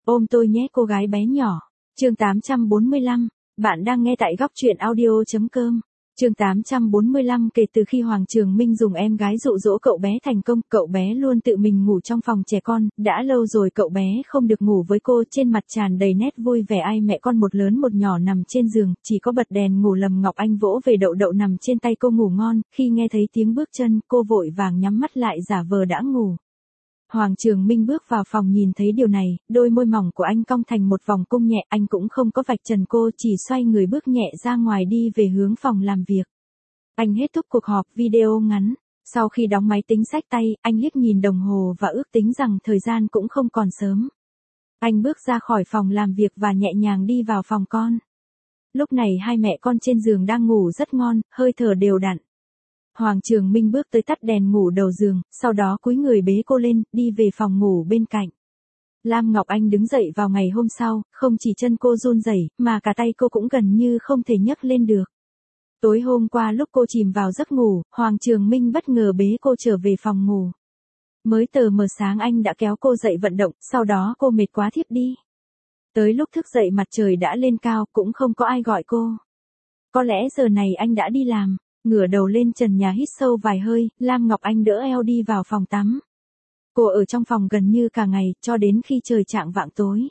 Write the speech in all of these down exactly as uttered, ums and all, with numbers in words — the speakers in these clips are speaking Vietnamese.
Ôm tôi nhé cô gái bé nhỏ. Chương tám trăm bốn mươi lăm, bạn đang nghe tại góc truyện audio.com. Chương tám trăm bốn mươi lăm Kể từ khi Hoàng Trường Minh dùng em gái dụ dỗ cậu bé thành công, cậu bé luôn tự mình ngủ trong phòng trẻ con, đã lâu rồi cậu bé không được ngủ với cô, trên mặt tràn đầy nét vui vẻ. Ai mẹ con một lớn một nhỏ nằm trên giường, chỉ có bật đèn ngủ. Lâm Ngọc Anh vỗ về Đậu Đậu nằm trên tay cô ngủ ngon, khi nghe thấy tiếng bước chân, cô vội vàng nhắm mắt lại giả vờ đã ngủ. Hoàng Trường Minh bước vào phòng nhìn thấy điều này, đôi môi mỏng của anh cong thành một vòng cung nhẹ, anh cũng không có vạch trần cô, chỉ xoay người bước nhẹ ra ngoài đi về hướng phòng làm việc. Anh kết thúc cuộc họp video ngắn, sau khi đóng máy tính xách tay, anh liếc nhìn đồng hồ và ước tính rằng thời gian cũng không còn sớm. Anh bước ra khỏi phòng làm việc và nhẹ nhàng đi vào phòng con. Lúc này hai mẹ con trên giường đang ngủ rất ngon, hơi thở đều đặn. Hoàng Trường Minh bước tới tắt đèn ngủ đầu giường, sau đó cúi người bế cô lên, đi về phòng ngủ bên cạnh. Lam Ngọc Anh đứng dậy vào ngày hôm sau, không chỉ chân cô run rẩy, mà cả tay cô cũng gần như không thể nhấc lên được. Tối hôm qua lúc cô chìm vào giấc ngủ, Hoàng Trường Minh bất ngờ bế cô trở về phòng ngủ. Mới tờ mờ sáng anh đã kéo cô dậy vận động, sau đó cô mệt quá thiếp đi. Tới lúc thức dậy mặt trời đã lên cao, cũng không có ai gọi cô. Có lẽ giờ này anh đã đi làm. Ngửa đầu lên trần nhà hít sâu vài hơi, Lam Ngọc Anh đỡ eo đi vào phòng tắm. Cô ở trong phòng gần như cả ngày, cho đến khi trời chạng vạng tối.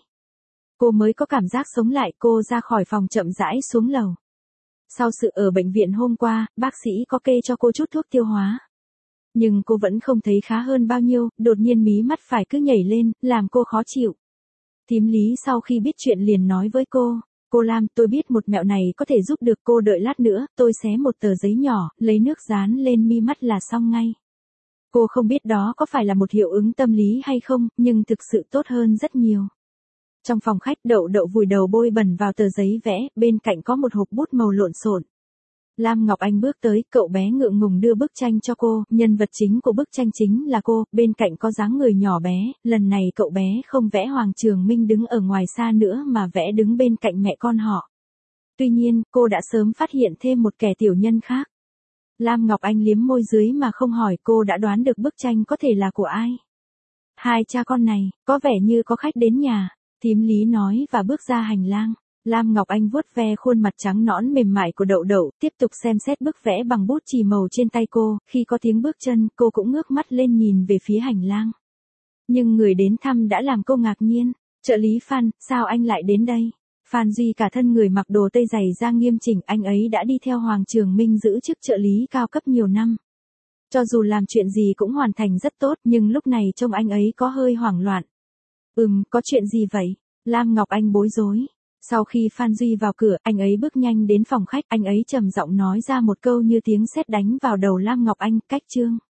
Cô mới có cảm giác sống lại, cô ra khỏi phòng chậm rãi xuống lầu. Sau sự ở bệnh viện hôm qua, bác sĩ có kê cho cô chút thuốc tiêu hóa. Nhưng cô vẫn không thấy khá hơn bao nhiêu, đột nhiên mí mắt phải cứ nhảy lên, làm cô khó chịu. Thím Lý sau khi biết chuyện liền nói với cô. Cô Lam, tôi biết một mẹo này có thể giúp được cô, đợi lát nữa, tôi xé một tờ giấy nhỏ, lấy nước dán lên mi mắt là xong ngay. Cô không biết đó có phải là một hiệu ứng tâm lý hay không, nhưng thực sự tốt hơn rất nhiều. Trong phòng khách, Đậu Đậu vùi đầu bôi bẩn vào tờ giấy vẽ, bên cạnh có một hộp bút màu lộn xộn. Lam Ngọc Anh bước tới, cậu bé ngượng ngùng đưa bức tranh cho cô, nhân vật chính của bức tranh chính là cô, bên cạnh có dáng người nhỏ bé, lần này cậu bé không vẽ Hoàng Trường Minh đứng ở ngoài xa nữa mà vẽ đứng bên cạnh mẹ con họ. Tuy nhiên, cô đã sớm phát hiện thêm một kẻ tiểu nhân khác. Lam Ngọc Anh liếm môi dưới mà không hỏi, cô đã đoán được bức tranh có thể là của ai. Hai cha con này, có vẻ như có khách đến nhà, thím Lý nói và bước ra hành lang. Lam Ngọc Anh vuốt ve khuôn mặt trắng nõn mềm mại của Đậu Đậu, tiếp tục xem xét bức vẽ bằng bút chì màu trên tay cô, khi có tiếng bước chân, cô cũng ngước mắt lên nhìn về phía hành lang. Nhưng người đến thăm đã làm cô ngạc nhiên. Trợ lý Phan, sao anh lại đến đây? Phan Duy cả thân người mặc đồ tây dày da nghiêm chỉnh, anh ấy đã đi theo Hoàng Trường Minh giữ chức trợ lý cao cấp nhiều năm. Cho dù làm chuyện gì cũng hoàn thành rất tốt, nhưng lúc này trông anh ấy có hơi hoảng loạn. Ừm, có chuyện gì vậy? Lam Ngọc Anh bối rối. Sau khi Phan Duy vào cửa, anh ấy bước nhanh đến phòng khách, anh ấy trầm giọng nói ra một câu như tiếng sét đánh vào đầu Lam Ngọc Anh, cách chương.